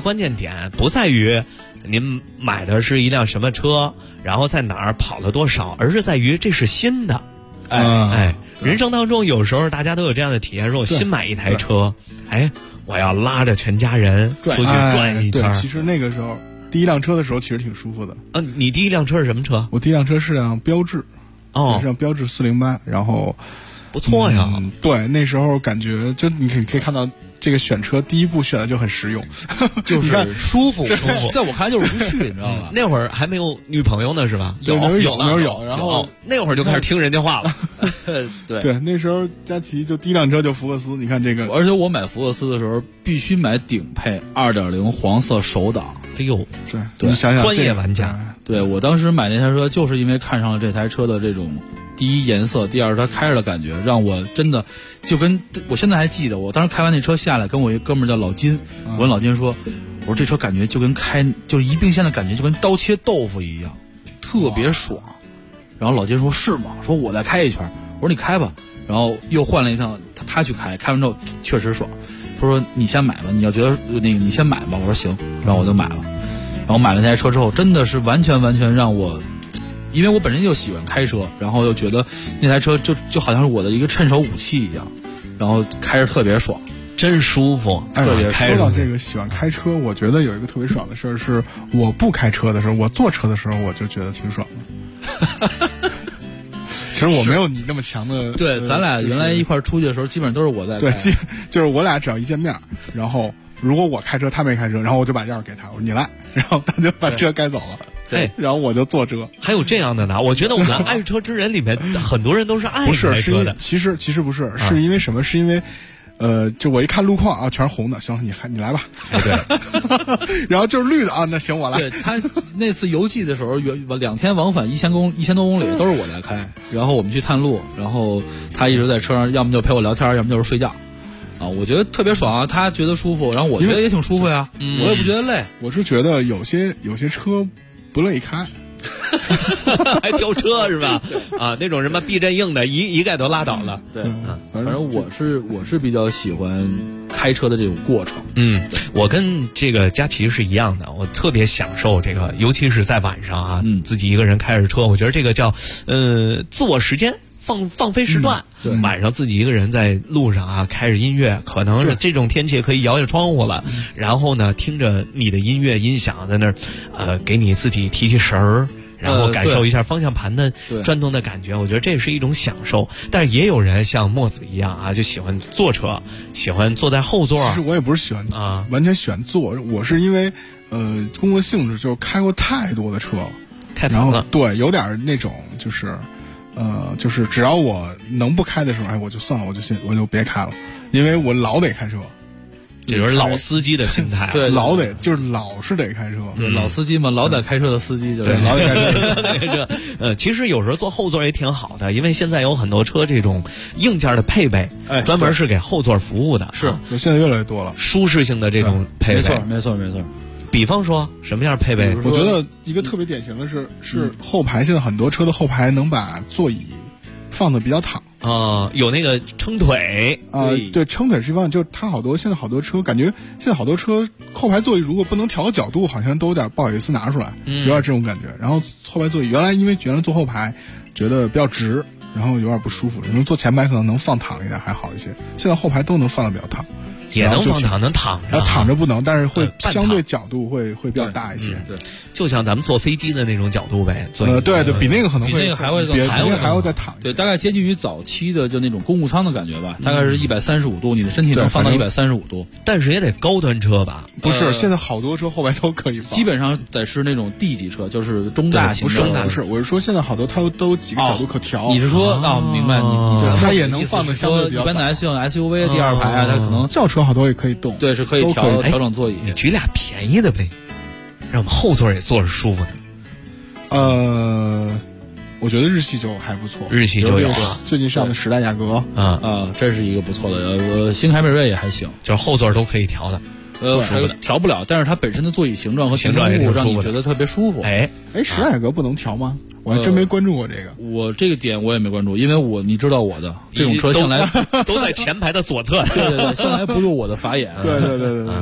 关键点不在于您买的是一辆什么车，然后在哪儿跑了多少，而是在于这是新的。人生当中有时候大家都有这样的体验，说我新买一台车，我要拉着全家人出去转一圈。 对，其实那个时候第一辆车的时候其实挺舒服的。 你第一辆车是什么车？ 我第一辆车是辆标致，是辆标致408，然后不错呀。 对，那时候感觉就你可以看到。这个选车第一步选的就很实用， 就是舒服，在我看来就是无趣，你知道吧？ 那会儿还没有女朋友呢，是吧？ 有，然后那会儿就开始听人家话了。 对，那时候佳琪就第一辆车就福克斯，你看这个， 而且我买福克斯的时候必须买顶配2.0黄色手挡。 哎呦， 对，你想想专业玩家。 对，我当时买那台车就是因为看上了这台车的这种。第一颜色，第二它开着的感觉，让我真的就跟我现在还记得，我当时开完那车下来，跟我一哥们儿叫老金，我跟老金说，我说这车感觉就跟就是一并线的感觉，就跟刀切豆腐一样，特别爽。然后老金说是吗？说我再开一圈，我说你开吧。然后又换了一趟，他去开完之后确实爽。他说你先买吧，你要觉得那个你先买吧。我说行，然后我就买了。然后买了那台车之后，真的是完全让我。因为我本身就喜欢开车，然后又觉得那台车就好像是我的一个趁手武器一样，然后开着特别爽， 真舒服。 特别说到这个喜欢开车，我觉得有一个特别爽的事儿是，我不开车的时候，我坐车的时候，我就觉得挺爽的。其实我没有你那么强的。 对，咱俩原来一块儿出去的时候，基本上都是我在开。 对，就是我俩只要一见面，然后如果我开车，他没开车，然后我就把钥匙给他，我说你来，然后他就把车开走了。 对， 然后我就坐车。 还有这样的呢？我觉得我们爱车之人里面很多人都是爱开车的。 其实不是，是因为什么？是因为，就我一看路况啊，全是红的，行，你来吧。对，然后就是绿的啊，那行我来。 对，他那次邮寄的时候，2天往返1000多公里都是我在开，然后我们去探路，然后他一直在车上，要么就陪我聊天，要么就是睡觉。啊，我觉得特别爽啊，他觉得舒服，然后我觉得也挺舒服呀，我也不觉得累。 我是觉得有些车。不乐意开， 还飙车是吧？啊，那种什么避震硬的，一概都拉倒了。 对，反正我是比较喜欢开车的这种过程。 我跟这个佳琪是一样的，我特别享受这个，尤其是在晚上啊，自己一个人开着车，我觉得这个叫自我时间。放飞时段，晚上自己一个人在路上啊，开着音乐，可能是这种天气可以摇下窗户了，然后呢，听着你的音乐音响在那儿，给你自己提神儿，然后感受一下方向盘的转动的感觉，我觉得这是一种享受。但是也有人像墨子一样啊，就喜欢坐车，喜欢坐在后座。 其实我也不是喜欢啊，完全喜欢坐，我是因为工作性质就是开过太多的车，然后对，有点那种就是只要我能不开的时候，我就算了，我就别开了，因为我老得开车。 这就是老司机的心态， 对，老是得开车， 对，老司机嘛，老得开车的司机就是老得开车。其实有时候坐后座也挺好的，因为现在有很多车这种硬件的配备，专门是给后座服务的， 是，现在越来越多了， 舒适性的这种配备， 没错。 比方说什么样配备？ 我觉得一个特别典型的是后排，现在很多车的后排能把座椅放的比较躺有那个撑腿对，撑腿是一方面，就是它现在好多车感觉现在好多车后排座椅如果不能调个角度，好像都有点不好意思拿出来，有点这种感觉。然后后排座椅因为原来坐后排觉得比较直，然后有点不舒服，然后坐前排可能能放躺一点还好一些，现在后排都能放的比较躺。 也能放躺，能躺着， 躺着不能，但是会相对角度会比较大一些。 对， 就像咱们坐飞机的那种角度呗。 对，比那个可能会比那个还会再躺一些。 对，大概接近于早期的就那种公务舱的感觉吧，大概是135度，你的身体能放到135度。 但是也得高端车吧？ 不是，现在好多车后排都可以放， 基本上得是那种 D 级车，就是中大型的。 不是，我是说现在好多它都几个角度可调。 你是说明白？ 它也能放的相对比较。 一般的 SUV 第二排啊，它可能轿车好多也可以动。 对，是可以调整座椅。 你举俩便宜的呗，让我们后座也坐着舒服的。我觉得日系就还不错， 日系就有最近上的时代雅阁这是一个不错的。新凯美瑞也还行， 就是后座都可以调的。 调不了，但是它本身的座椅形状和行程物让你觉得特别舒服。 时代雅阁不能调吗？我还真没关注过这个。 我这个点我也没关注，因为你知道我的这种车向来都在前排的左侧。 对，向来不入我的法眼。 对。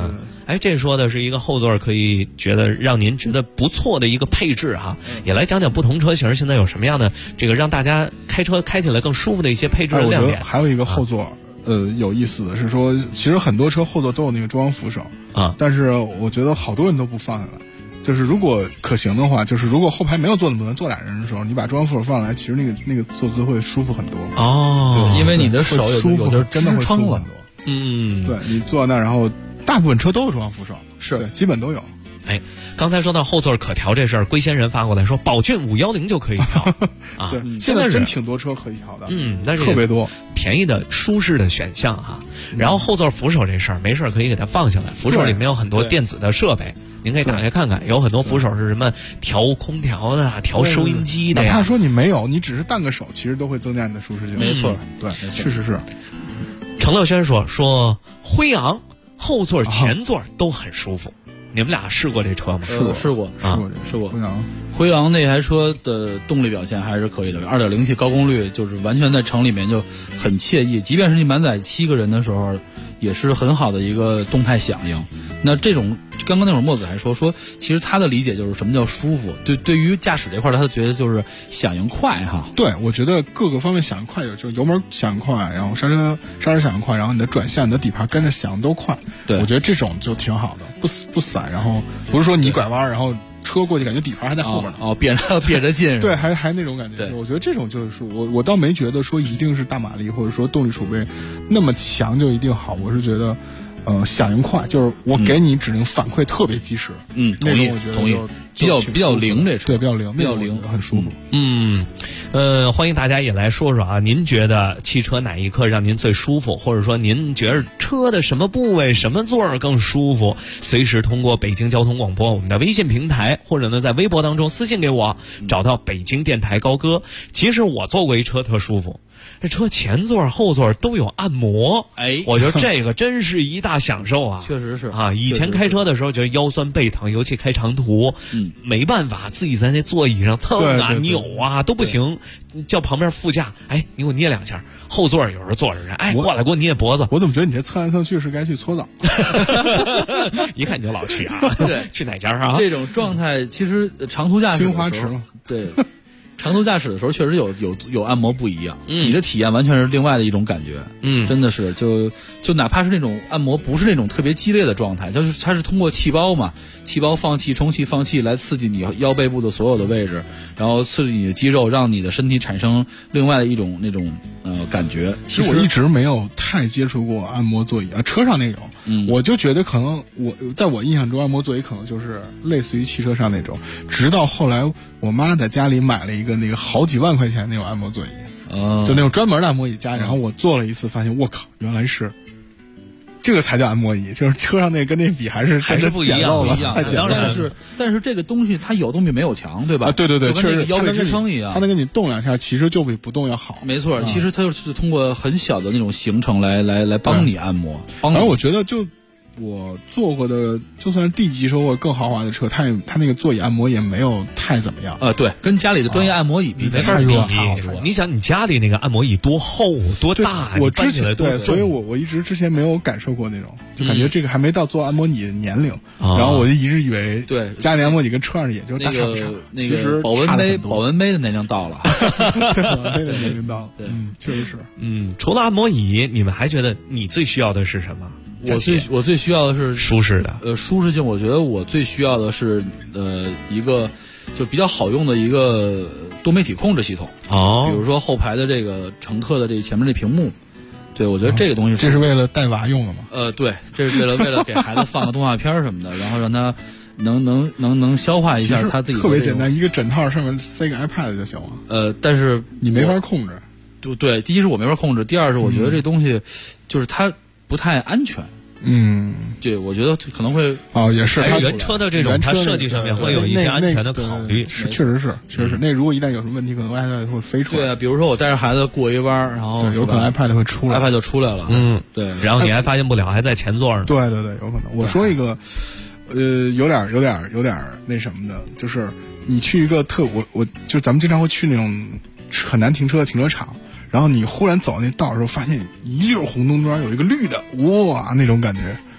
哎，这说的是一个后座可以让您觉得不错的一个配置哈。也来讲讲不同车型现在有什么样的这个让大家开车开起来更舒服的一些配置的亮点。 还有一个后座，有意思的是说，其实很多车后座都有那个中央扶手啊， 但是我觉得好多人都不放下来。就是如果可行的话，就是如果后排没有坐那么多人，坐俩人的时候，你把中央扶手放下来，其实那个坐姿会舒服很多。 对，因为你的手有的真的会舒服很多。对，你坐那，然后大部分车都有中央扶手， 是基本都有。 哎，刚才说到后座可调这事儿，龟仙人发过来说，宝骏510就可以调啊。 对，现在真挺多车可以调的， 但是特别多便宜的舒适的选项哈。然后后座扶手这事儿，没事可以给它放下来，扶手里面有很多电子的设备。您可以打开看看，有很多扶手是什么调空调的、调收音机的呀。 哪怕说你没有，你只是单个手，其实都会增加你的舒适性。 没错， 对，确实是。 程乐轩说辉昂后座、前座都很舒服。你们俩试过这车吗？ 试过。辉昂那台车的动力表现还是可以的，2.0T 高功率，就是完全在城里面就很惬意，即便是你满载7个人的时候，也是很好的一个动态响应。那这种刚刚那会儿墨子还说，其实他的理解就是什么叫舒服。对于驾驶这块，他觉得就是响应快哈。 对，我觉得各个方面响应快，就是油门响应快，然后刹车响应快，然后你的转向、你的底盘跟着响都快。 对， 我觉得这种就挺好的，不散，然后不是说你拐弯，然后车过去感觉底盘还在后边呢。 憋着劲。 对，还那种感觉。我觉得这种就是我倒没觉得说一定是大马力或者说动力储备那么强就一定好，我是觉得。响应快，就是我给你指令反馈特别及时。 同意，比较灵，这车对比较灵，很舒服。 欢迎大家也来说说啊，您觉得汽车哪一刻让您最舒服，或者说您觉得车的什么部位、什么座更舒服？随时通过北京交通广播我们的微信平台，或者呢在微博当中私信给我，找到北京电台高歌。其实我坐过一车特舒服。这车前座后座都有按摩，我觉得这个真是一大享受啊！ 确实是啊，以前开车的时候觉得腰酸背疼，尤其开长途，没办法自己在那座椅上蹭啊、扭啊都不行，叫旁边副驾，你给我捏2下。后座有时候坐着人，过来给我捏脖子。 我怎么觉得你这蹭来蹭去是该去搓澡？ 一看你就老去啊！ 对， 去哪家啊？ 这种状态其实长途驾驶新华池嘛， 对。长途驾驶的时候确实有按摩不一样，你的体验完全是另外的一种感觉，真的是就哪怕是那种按摩不是那种特别激烈的状态，就是它是通过气包嘛，气包放气、充气、放气来刺激你腰背部的所有的位置，然后刺激你的肌肉，让你的身体产生另外的一种那种感觉。 其实我一直没有太接触过按摩座椅啊，车上那种，我就觉得可能在我印象中按摩座椅可能就是类似于汽车上那种，直到后来我妈在家里买了一个那个好几万块钱那种按摩座椅，就那种专门的按摩椅家，然后我坐了一次，发现我靠，原来是这个才叫按摩椅，就是车上那跟那比还是不一样了， 太简陋了。但是这个东西它有东西没有强，对吧？ 对， 就跟那个腰背支撑一样， 它能给你动2下，其实就比不动要好。 没错，其实它就是通过很小的那种行程来帮你按摩。 而我觉得我坐过的，就算是D级车或更豪华的车，它那个座椅按摩也没有太怎么样。 对，跟家里的专业按摩椅比， 没法比。你想，你家里那个按摩椅多厚多大？ 我之前所以我一直之前没有感受过那种，就感觉这个还没到做按摩椅的年龄。然后我就一直以为， 对， 家里按摩椅跟车上也就是大差不差。 其实保温杯的年龄到了， 保温杯的年龄到了。对，确实是。 除了按摩椅，你们还觉得你最需要的是什么？ 我最需要的是舒适的， 舒适性。我觉得我最需要的是一个就比较好用的一个多媒体控制系统。比如说后排的这个乘客的这前面这屏幕，对，我觉得这个东西这是为了带娃用的吗？ 对，这是为了给孩子放个动画片什么的，然后让他能消化一下他自己。 特别简单，一个枕套上面塞个 iPad 就行了。 但是你没法控制。 对，第一是我没法控制，第二是我觉得这东西就是它不太安全。对，我觉得可能会也是它原车的这种它设计上面会有一些安全的考虑， 确实是。那如果一旦有什么问题，可能 iPad 会飞出来。 对啊，比如说我带着孩子过一弯，然后有可能 iPad 会出来 ，iPad 就出来了。对， 然后你还发现不了，还在前座呢。 对，有可能。我说一个，有点那什么的，就是你去一个我就咱们经常会去那种很难停车的停车场。然后你忽然走那道的时候，发现一溜红灯桩有一个绿的，哇，那种感觉。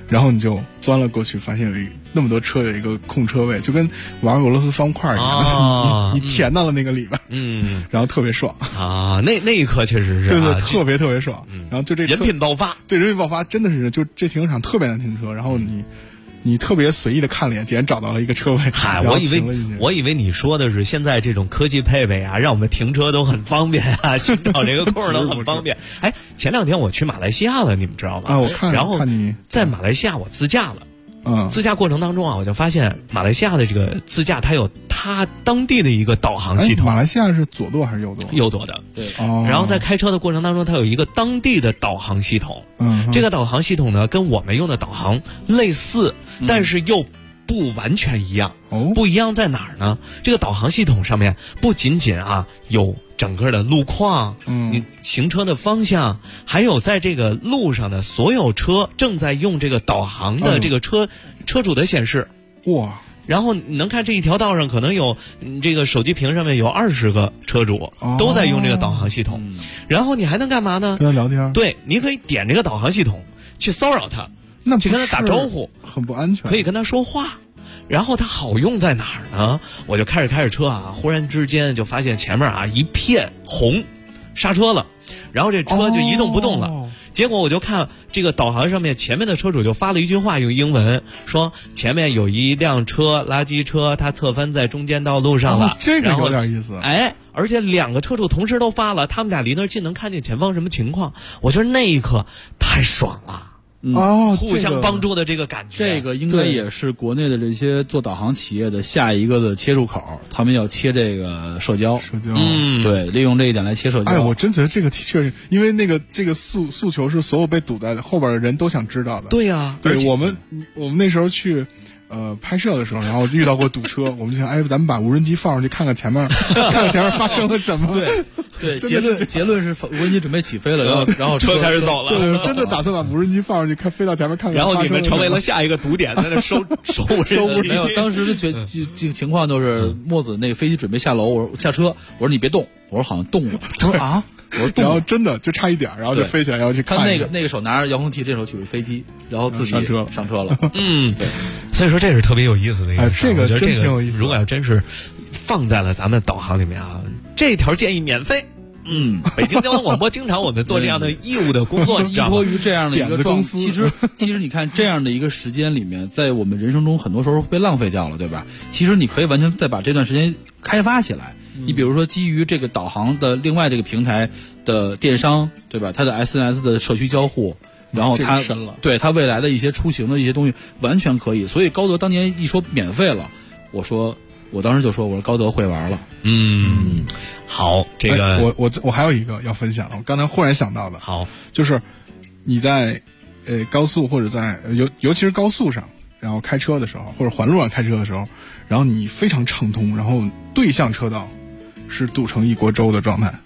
然后你就钻了过去，发现有那么多车有一个空车位，就跟玩俄罗斯方块一样，你填到了那个里边，然后特别爽啊！那一刻确实是， 对对，特别特别爽。然后就这人品爆发， 对，人品爆发真的是，就这停车场特别难停车，然后你特别随意的看脸，竟然找到了一个车位。 我以为你说的是现在这种科技配备啊，让我们停车都很方便啊，寻找这个空都很方便。哎，前2天我去马来西亚了，你们知道吗？ 啊，我看。然后在马来西亚我自驾了。自驾过程当中啊，我就发现马来西亚的这个自驾，它有它当地的一个导航系统。 马来西亚是左舵还是右舵？ 右舵的。 对。 然后在开车的过程当中，它有一个当地的导航系统。这个导航系统呢，跟我们用的导航类似，但是又不完全一样。不一样在哪儿呢？这个导航系统上面不仅仅有整个的路况，你行车的方向，还有在这个路上的所有车正在用这个导航的这个车主的显示。 哇！ 然后你能看这一条道上可能有这个手机屏上面有20个车主都在用这个导航系统。然后你还能干嘛呢？ 跟他聊天。 对，你可以点这个导航系统去骚扰他，去跟他打招呼， 很不安全。 可以跟他说话。然后它好用在哪儿呢？我就开着车忽然之间就发现前面一片红，刹车了，然后这车就一动不动了。结果我就看这个导航上面前面的车主就发了一句话，用英文说前面有一辆车垃圾车，它侧翻在中间道路上了。 这个有点意思。 而且2个车主同时都发了，他们俩离那儿近，能看见前方什么情况。我觉得那一刻太爽了。互相帮助的这个感觉， 这个应该也是国内的这些做导航企业的下一个的切入口，他们要切这个社交，对，利用这一点来切社交。 我真觉得这个确实，因为这个诉求是所有被堵在后边的人都想知道的。 对呀， 对，我们那时候去拍摄的时候，然后遇到过堵车，我们就想，咱们把无人机放上去看看前面发生了什么。 对，结论是无人机准备起飞了，然后车开始走了。 对，真的打算把无人机放上去，飞到前面看看。 然后你们成为了下一个堵点，在那收无人机。 没有，当时的情况就是墨子那个飞机准备下楼，我说下车，我说你别动，我说好像动了。他说啊，我说动了， 然后真的就差一点，然后就飞起来要去看。 他那个手拿着遥控器，这手举着飞机，然后自己上车了。 对，所以说这是特别有意思的一个事。 这个真挺有意思。 如果要真是放在了咱们导航里面这条建议免飞。北京交通广播经常我们做这样的义务的工作， 依托于这样的一个公司。其实你看这样的一个时间里面，在我们人生中很多时候被浪费掉了，对吧？其实你可以完全再把这段时间开发起来。你比如说基于这个导航的另外这个平台的电商，对吧？它的 SNS 的社区交互，然后它对它未来的一些出行的一些东西完全可以。所以高德当年一说免费了，我当时就说，我说高德会玩了。 好，这个我还有一个要分享的，我刚才忽然想到的。 好， 就是你在高速或者在尤其是高速上，然后开车的时候，或者环路上开车的时候，然后你非常畅通，然后对向车道是堵成一锅粥的状态。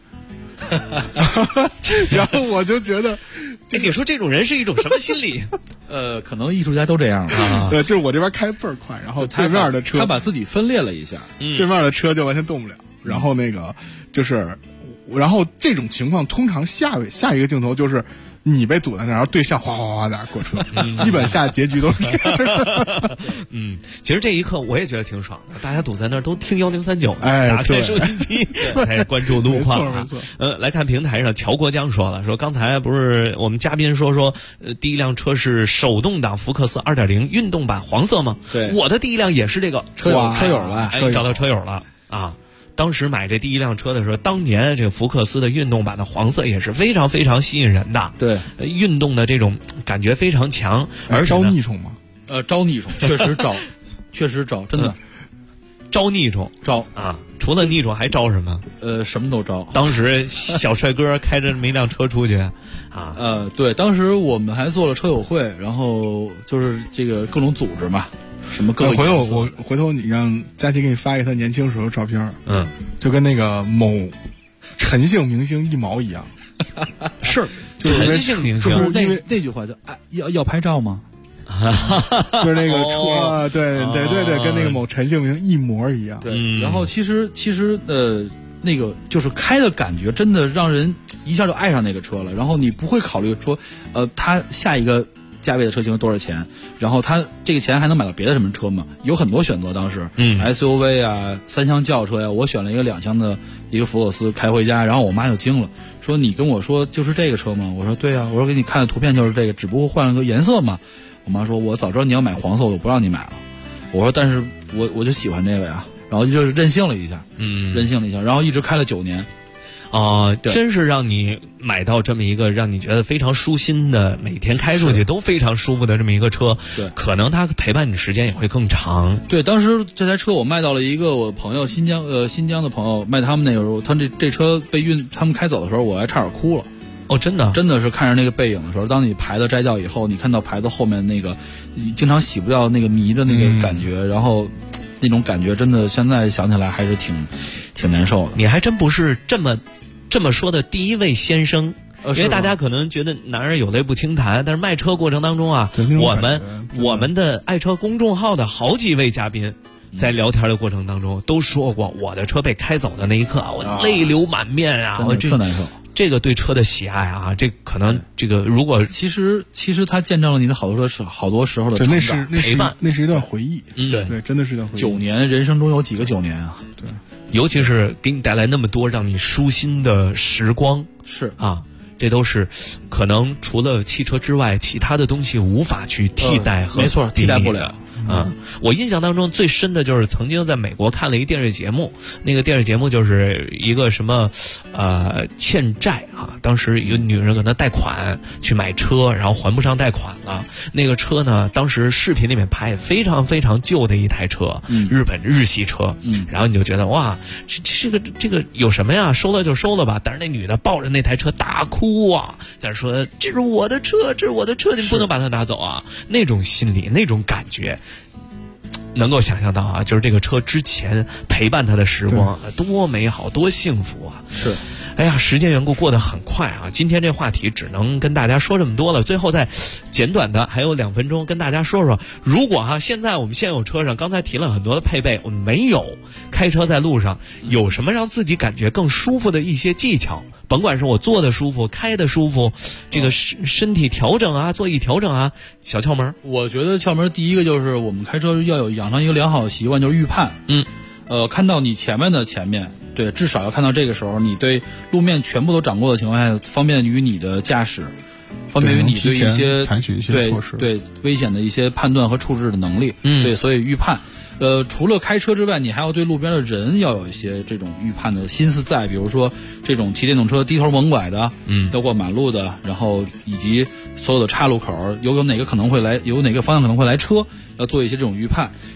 然后我就觉得， 你说这种人是一种什么心理？ 可能艺术家都这样啊。对，就是我这边开倍儿快，然后对面的车他把自己分裂了一下， 对面的车就完全动不了。然后然后这种情况通常下一个镜头就是你被堵在那儿，然后对向哗哗哗的过车，基本下结局都是这样的。 其实这一刻我也觉得挺爽的，大家堵在那儿都听1039，打开收音机，才关注路况。 没错。 来看平台上，乔国江说刚才不是我们嘉宾说第一辆车是手动挡福克斯 2.0 运动版黄色吗？ 对， 我的第一辆也是这个车友了， 找到车友了啊。当时买这第一辆车的时候，当年这个福克斯的运动版的黄色也是非常非常吸引人的。 对， 运动的这种感觉非常强，而且招逆宠吗？ 招逆宠，确实招，真的招逆宠， 招啊！除了逆宠还招什么？ 什么都招。 当时小帅哥开着这么一辆车出去啊， 对，当时我们还做了车友会，然后就是这个各种组织嘛。什么各个回头你让佳琪给你发一个他年轻时候照片，就跟那个某陈姓明星一毛一样。 是陈姓明星， 就是那句话叫要拍照吗？ 就是那个车，对，跟那个某陈姓明星一模一样。 对，然后其实那个就是开的感觉真的让人一下就爱上那个车了，然后你不会考虑说他下一个价位的车型多少钱，然后他这个钱还能买到别的什么车吗？有很多选择，当时SUV 啊，3厢轿车呀，我选了一个2厢的一个福克斯开回家，然后我妈就惊了，说你跟我说就是这个车吗？我说对啊，我说给你看的图片就是这个，只不过换了个颜色嘛。我妈说我早知道你要买黄色我不让你买了。我说但是我就喜欢这个呀，然后就是任性了一下，然后一直开了9年。 真是让你买到这么一个让你觉得非常舒心的，每天开出去都非常舒服的这么一个车。 对， 可能它陪伴你时间也会更长。 对，当时这台车我卖到了一个我朋友新疆的朋友，卖他们那个时候，他这车被他们开走的时候，我还差点哭了。 真的是看着那个背影的时候，当你牌子摘掉以后，你看到牌子后面那个经常洗不掉那个泥的那个感觉，然后那种感觉真的现在想起来还是挺难受的。 你还真不是这么说的第一位先生，因为大家可能觉得男人有泪不轻弹，但是卖车过程当中啊，我们的爱车公众号的好几位嘉宾在聊天的过程当中都说过，我的车被开走的那一刻啊，我泪流满面啊，我特难受。 这个对车的喜爱啊，这可能这个如果其实它见证了你的好多时候的成长陪伴， 那是一段回忆。对，真的是一段回忆。 9年，人生中有几个9年啊？ 对， 尤其是给你带来那么多让你舒心的时光， 是啊，这都是可能除了汽车之外，其他的东西无法去替代和没错，替代不了。 我印象当中最深的就是曾经在美国看了一电视节目，那个电视节目就是一个什么欠债啊，当时有女人可能贷款去买车，然后还不上贷款了，那个车呢当时视频里面拍非常非常旧的一台车，日系车，然后你就觉得哇，这个有什么呀，收了就收了吧，但是那女的抱着那台车大哭啊，在说这是我的车，你不能把它拿走啊，那种心理那种感觉能够想象到啊，就是这个车之前陪伴他的时光多美好多幸福啊。 是， 哎呀，时间缘故过得很快啊，今天这话题只能跟大家说这么多了，最后再简短的还有2分钟跟大家说说，如果现在我们现有车上刚才提了很多的配备，我们没有开车在路上有什么让自己感觉更舒服的一些技巧，甭管是我坐的舒服开的舒服，这个身体调整啊，座椅调整啊，小窍门。 我觉得窍门第一个就是我们开车要养成一个良好的习惯，就是预判。看到你前面，对，至少要看到这个时候你对路面全部都掌握的情况下，方便于你的驾驶，方便于你对一些采取一些措施， 对危险的一些判断和处置的能力。对，所以预判。除了开车之外，你还要对路边的人要有一些这种预判的心思在，比如说这种骑电动车低头猛拐的，要过马路的，然后以及所有的岔路口有哪个方向可能会来车，要做一些这种预判。